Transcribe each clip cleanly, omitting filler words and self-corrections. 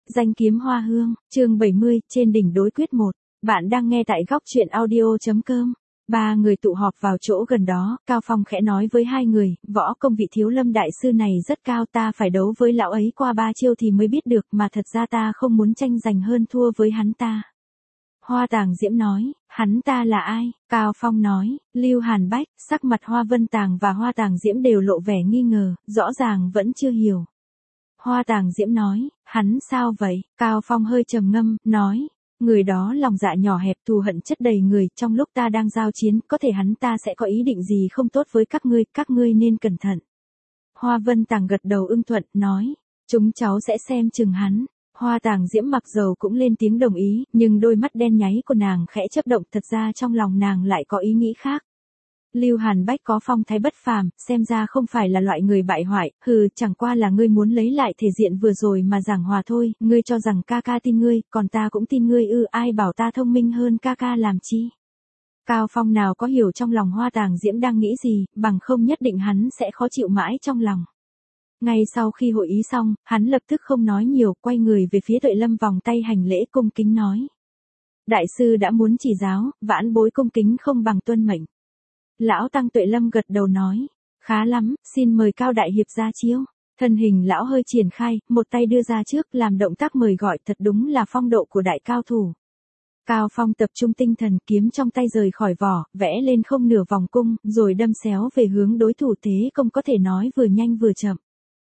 Danh kiếm hoa hương, chương 70, trên đỉnh đối quyết 1. Bạn đang nghe tại góc truyện audio.com. Ba người tụ họp vào chỗ gần đó, Cao Phong khẽ nói với hai người, võ công vị Thiếu Lâm đại sư này rất cao, ta phải đấu với lão ấy qua 3 chiêu thì mới biết được, mà thật ra ta không muốn tranh giành hơn thua với hắn ta. Hoa Tàng Diễm nói, hắn ta là ai? Cao Phong nói, Lưu Hàn Bách. Sắc mặt Hoa Vân Tàng và Hoa Tàng Diễm đều lộ vẻ nghi ngờ, rõ ràng vẫn chưa hiểu. Hoa Tàng Diễm nói, hắn sao vậy? Cao Phong hơi trầm ngâm, nói, người đó lòng dạ nhỏ hẹp, thù hận chất đầy người, trong lúc ta đang giao chiến, có thể hắn ta sẽ có ý định gì không tốt với các ngươi nên cẩn thận. Hoa Vân Tàng gật đầu ưng thuận, nói, chúng cháu sẽ xem chừng hắn. Hoa Tàng Diễm mặc dầu cũng lên tiếng đồng ý, nhưng đôi mắt đen nháy của nàng khẽ chớp động, thật ra trong lòng nàng lại có ý nghĩ khác. Lưu Hàn Bách có phong thái bất phàm, xem ra không phải là loại người bại hoại, chẳng qua là ngươi muốn lấy lại thể diện vừa rồi mà giảng hòa thôi, ngươi cho rằng ca ca tin ngươi, còn ta cũng tin ngươi ai bảo ta thông minh hơn ca ca làm chi. Cao Phong nào có hiểu trong lòng Hoa Tàng Diễm đang nghĩ gì, bằng không nhất định hắn sẽ khó chịu mãi trong lòng. Ngay sau khi hội ý xong, hắn lập tức không nói nhiều, quay người về phía Tuệ Lâm vòng tay hành lễ cung kính nói. Đại sư đã muốn chỉ giáo, vãn bối cung kính không bằng tuân mệnh. Lão Tăng Tuệ Lâm gật đầu nói, khá lắm, xin mời Cao Đại Hiệp ra chiếu. Thân hình lão hơi triển khai, một tay đưa ra trước làm động tác mời gọi, thật đúng là phong độ của đại cao thủ. Cao Phong tập trung tinh thần, kiếm trong tay rời khỏi vỏ, vẽ lên không nửa vòng cung, rồi đâm xéo về hướng đối thủ, thế công có thể nói vừa nhanh vừa chậm.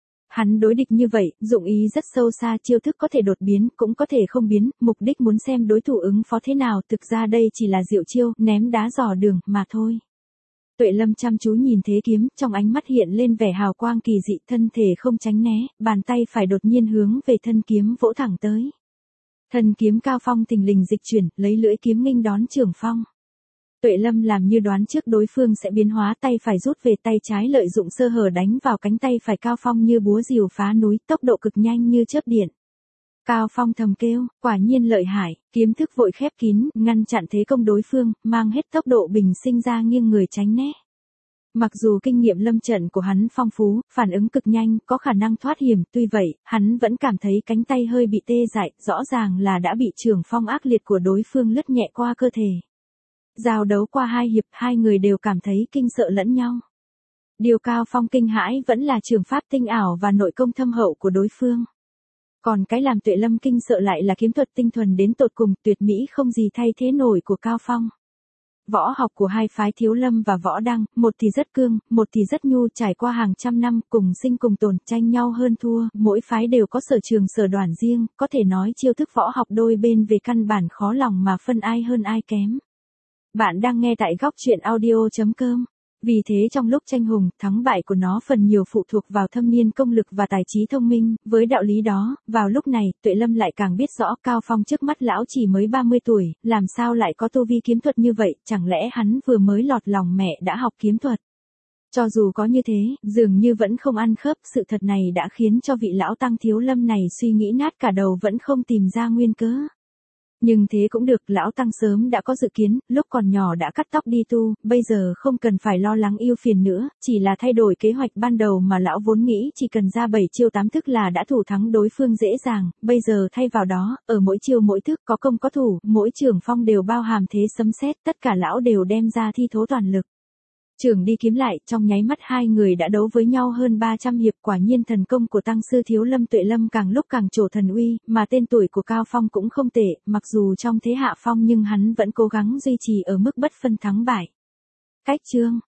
Hắn đối địch như vậy, dụng ý rất sâu xa, chiêu thức có thể đột biến, cũng có thể không biến, mục đích muốn xem đối thủ ứng phó thế nào, thực ra đây chỉ là diệu chiêu, ném đá dò đường, mà thôi. Tuệ Lâm chăm chú nhìn thế kiếm, trong ánh mắt hiện lên vẻ hào quang kỳ dị, thân thể không tránh né, bàn tay phải đột nhiên hướng về thân kiếm vỗ thẳng tới. Thân kiếm Cao Phong thình lình dịch chuyển, lấy lưỡi kiếm nghênh đón trường phong. Tuệ Lâm làm như đoán trước đối phương sẽ biến hóa, tay phải rút về, tay trái lợi dụng sơ hở đánh vào cánh tay phải Cao Phong như búa rìu phá núi, tốc độ cực nhanh như chớp điện. Cao Phong thầm kêu, quả nhiên lợi hại, kiếm thức vội khép kín, ngăn chặn thế công đối phương, mang hết tốc độ bình sinh ra nghiêng người tránh né. Mặc dù kinh nghiệm lâm trận của hắn phong phú, phản ứng cực nhanh, có khả năng thoát hiểm, tuy vậy, hắn vẫn cảm thấy cánh tay hơi bị tê dại, rõ ràng là đã bị trường phong ác liệt của đối phương lướt nhẹ qua cơ thể. Giao đấu qua 2 hiệp, hai người đều cảm thấy kinh sợ lẫn nhau. Điều Cao Phong kinh hãi vẫn là trường pháp tinh ảo và nội công thâm hậu của đối phương. Còn cái làm Tuệ Lâm kinh sợ lại là kiếm thuật tinh thuần đến tột cùng, tuyệt mỹ không gì thay thế nổi của Cao Phong. Võ học của hai phái Thiếu Lâm và Võ Đăng, một thì rất cương, một thì rất nhu, trải qua hàng trăm năm, cùng sinh cùng tồn, tranh nhau hơn thua, mỗi phái đều có sở trường sở đoàn riêng, có thể nói chiêu thức võ học đôi bên về căn bản khó lòng mà phân ai hơn ai kém. Bạn đang nghe tại góc truyện audio.com. Vì thế trong lúc tranh hùng, thắng bại của nó phần nhiều phụ thuộc vào thâm niên công lực và tài trí thông minh, với đạo lý đó, vào lúc này, Tuệ Lâm lại càng biết rõ Cao Phong trước mắt lão chỉ mới 30 tuổi, làm sao lại có tu vi kiếm thuật như vậy, chẳng lẽ hắn vừa mới lọt lòng mẹ đã học kiếm thuật. Cho dù có như thế, dường như vẫn không ăn khớp, sự thật này đã khiến cho vị lão tăng Thiếu Lâm này suy nghĩ nát cả đầu vẫn không tìm ra nguyên cớ. Nhưng thế cũng được, lão tăng sớm đã có dự kiến, lúc còn nhỏ đã cắt tóc đi tu, bây giờ không cần phải lo lắng ưu phiền nữa, chỉ là thay đổi kế hoạch ban đầu mà lão vốn nghĩ chỉ cần ra 7 chiêu 8 thức là đã thủ thắng đối phương dễ dàng, bây giờ thay vào đó, ở mỗi chiêu mỗi thức có công có thủ, mỗi trường phong đều bao hàm thế sấm sét, tất cả lão đều đem ra thi thố toàn lực. Trường đi kiếm lại, trong nháy mắt hai người đã đấu với nhau hơn 300 hiệp, quả nhiên thần công của tăng sư Thiếu Lâm Tuệ Lâm càng lúc càng trổ thần uy, mà tên tuổi của Cao Phong cũng không tệ, mặc dù trong thế hạ phong nhưng hắn vẫn cố gắng duy trì ở mức bất phân thắng bại. Cách chương